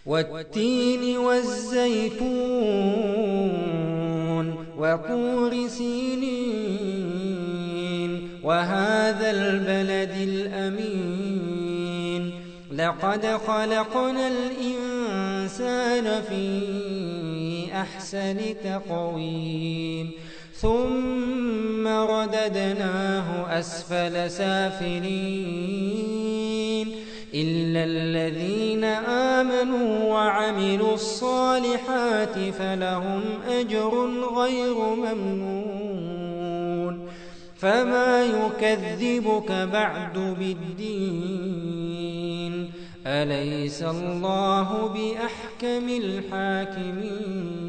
والتين والزيتون وطور سينين وهذا البلد الأمين لقد خلقنا الإنسان في أحسن تقويم ثم رددناه أسفل سافلين إلا الذين آمنوا وعملوا الصالحات فلهم أجر غير ممنون فما يكذبك بعد بالدين أليس الله بأحكم الحاكمين